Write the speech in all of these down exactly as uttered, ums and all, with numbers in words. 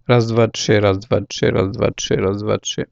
Raz, dwa, trzy, raz, dwa, trzy, raz, dwa, trzy, raz, dwa, trzy.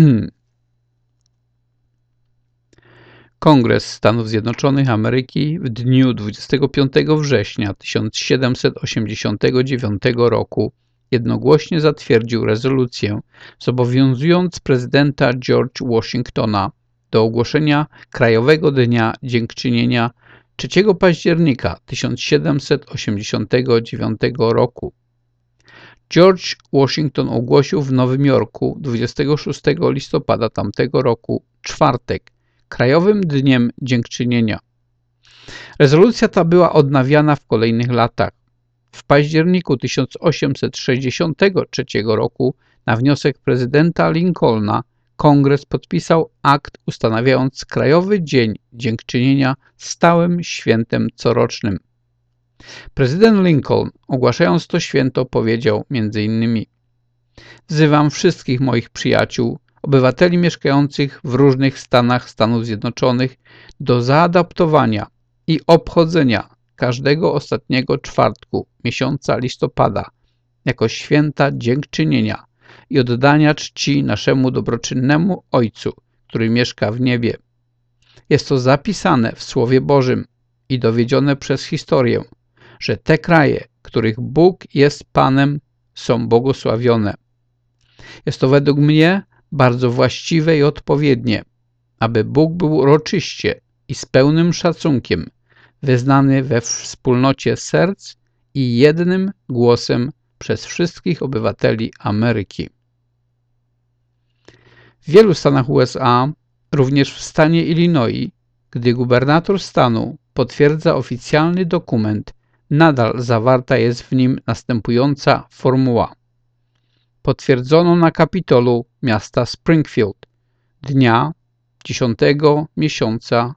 Kongres Stanów Zjednoczonych Ameryki w dniu dwudziestego piątego września tysiąc siedemset osiemdziesiątego dziewiątego roku jednogłośnie zatwierdził rezolucję zobowiązując prezydenta George Washingtona do ogłoszenia Krajowego Dnia Dziękczynienia trzeciego października tysiąc siedemset osiemdziesiątego dziewiątego roku. George Washington ogłosił w Nowym Jorku dwudziestego szóstego listopada tamtego roku, czwartek, Krajowym Dniem Dziękczynienia. Rezolucja ta była odnawiana w kolejnych latach. W październiku tysiąc osiemset sześćdziesiątego trzeciego roku na wniosek prezydenta Lincolna Kongres podpisał akt ustanawiając Krajowy Dzień Dziękczynienia stałym świętem corocznym. Prezydent Lincoln, ogłaszając to święto, powiedział między innymi: wzywam wszystkich moich przyjaciół, obywateli mieszkających w różnych stanach Stanów Zjednoczonych do zaadaptowania i obchodzenia każdego ostatniego czwartku miesiąca listopada jako święta dziękczynienia i oddania czci naszemu dobroczynnemu Ojcu, który mieszka w niebie. Jest to zapisane w Słowie Bożym i dowiedzione przez historię, że te kraje, których Bóg jest Panem, są błogosławione. Jest to według mnie bardzo właściwe i odpowiednie, aby Bóg był uroczyście i z pełnym szacunkiem wyznany we wspólnocie serc i jednym głosem przez wszystkich obywateli Ameryki. W wielu stanach U S A, również w stanie Illinois, gdy gubernator stanu potwierdza oficjalny dokument, nadal zawarta jest w nim następująca formuła. Potwierdzono na Kapitolu miasta Springfield dnia dziesiątego miesiąca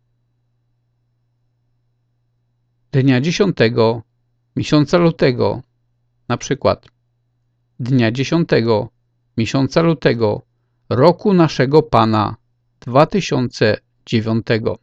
dnia dziesiątego miesiąca lutego, na przykład dnia dziesiątego miesiąca lutego roku naszego Pana dwa tysiące dziewiątego.